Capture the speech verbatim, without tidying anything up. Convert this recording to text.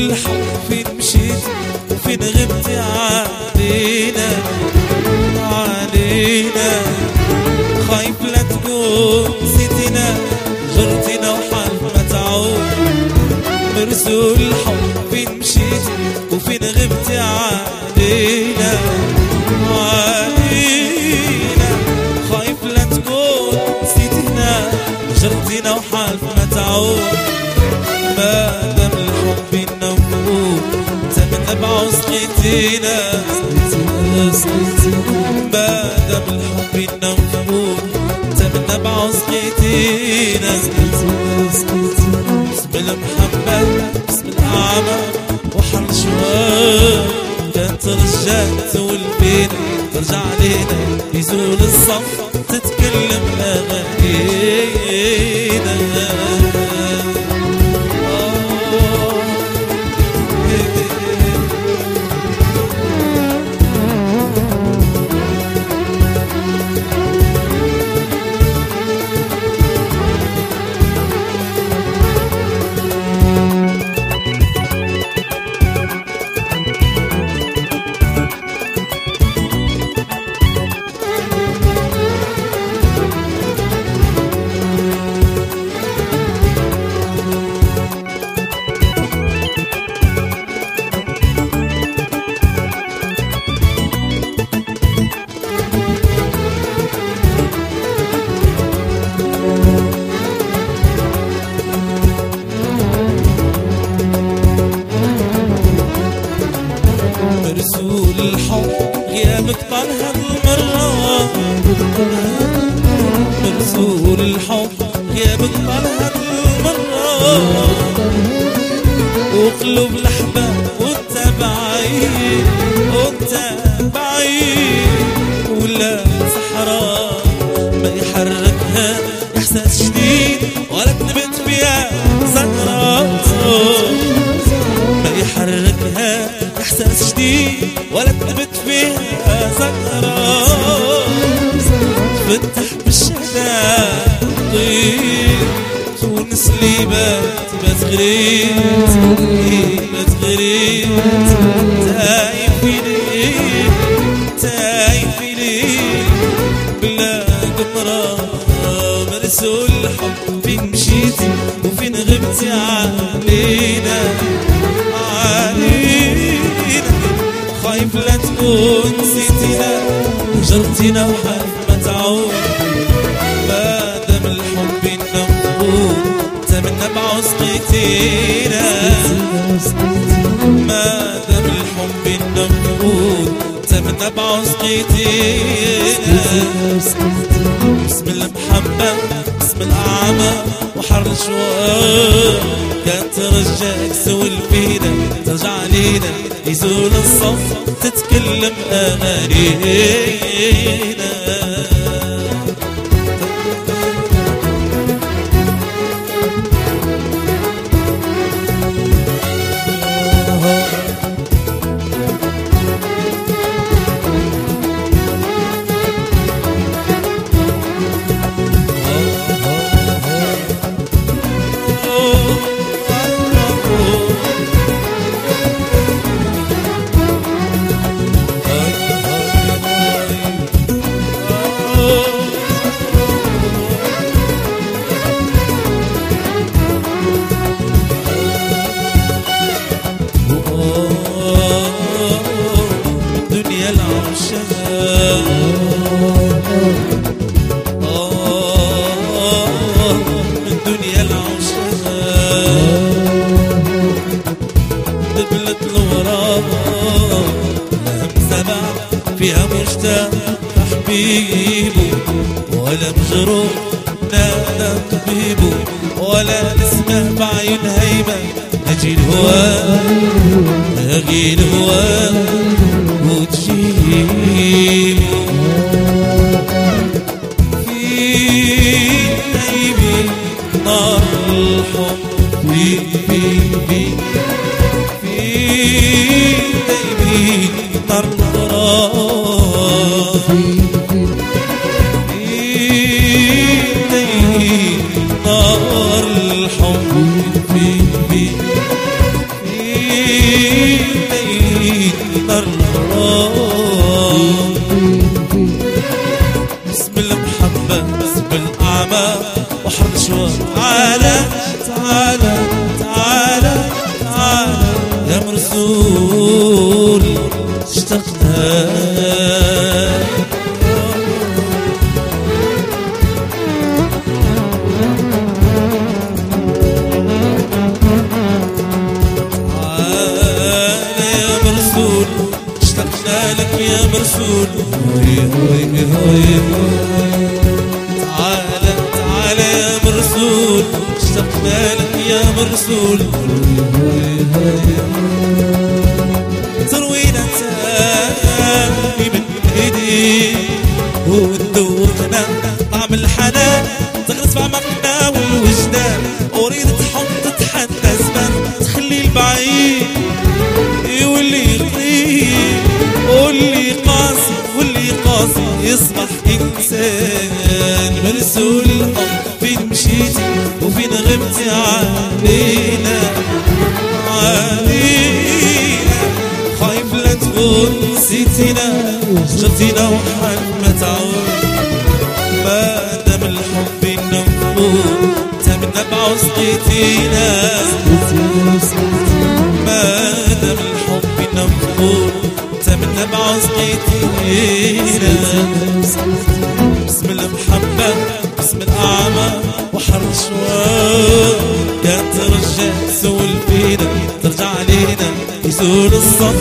الحب فين مشيت وفين غبتي علينا علينا خايف لا تكون نسيتينا جرتينا وحال ما تعود مرسول الحب فين مشيت وفين غبتي علينا علينا خايف لا تكون نسيتينا جرتينا وحال ما تعود ما دام الحب بينا وفوق انت من نبع وسقيتينا ما دام الحب بينا وفوق انت من نبع وسقيتينا بسم المحبة بسم الأعمى وحر شوال كانت رجعت والبينا ترجع لينا يزول الصف تتكلم أغانينا مرسول الحب غيابك طال هاد المرة مرسول الحب غيابك طال هاد المرة وقلوب الأحباب وانت بعيد وانت بعيد ولا صحراء ما يحركها إحساس جديد ولا تنبت فيها زهرات ما يحركها إحساس جديد ولا تثبت فيها زهرة تفتح بالشهداء طيب تونس اللي بات بات غريب بات غريب تايب في ليل تايب في ليل بلا قمرة مرسول الحب فين مشيتي وفين غبتي علينا علينا خايف لا تكون نسيتينا جرتينا وحال ما تعود ما دام الحب بينا مفقود انت من نبع وسقيتينا ما دام الحب بينا مفقود انت من نبع وسقيتينا بسم المحبة بسم الأعمى وحر الشوق كانت ترجعك سوي الفينا ترجع لينا يزول الصف تتكلم أغانينا فيها مشتاق حبيبه ولا مجروح نادى طبيبه ولا نسمع بعين هيبة نجي الهواه نجي الهواه وتجيبه في قلبي نار الحب في في في في قلبي نار الغرام في قلبي نار الحب في في في بس بالأعمى وحر شوار. تعالى تعالى تعالى تعالى يا مرسول اشتقنا. يا مرسول هوي هوي هوي تعالى تعالى يا مرسول اشتقنا لك يا مرسول هوي هوي تروينا تاني من ايدي وتذوقنا طعم الحنان تغرس في اعماقنا والوجدان. اريد تحط تتحدى زمان تخلي البعيد واللي قريب واللي قاسي واللي قاسي يصبح إنسان. مرسول فين مشيتي وفين غبتي علينا علينا. خايف لا تكون نسيتينا شفتينا وحال ما تعود. ما دام الحب ينفور تمنا بعصقتينا. ما دام الحب ينفور تمنا بعصقتينا. بسم المحبة بسم الأعمى وحر شوار. كان ترجع تسول فينا ترجع علينا يسول الصف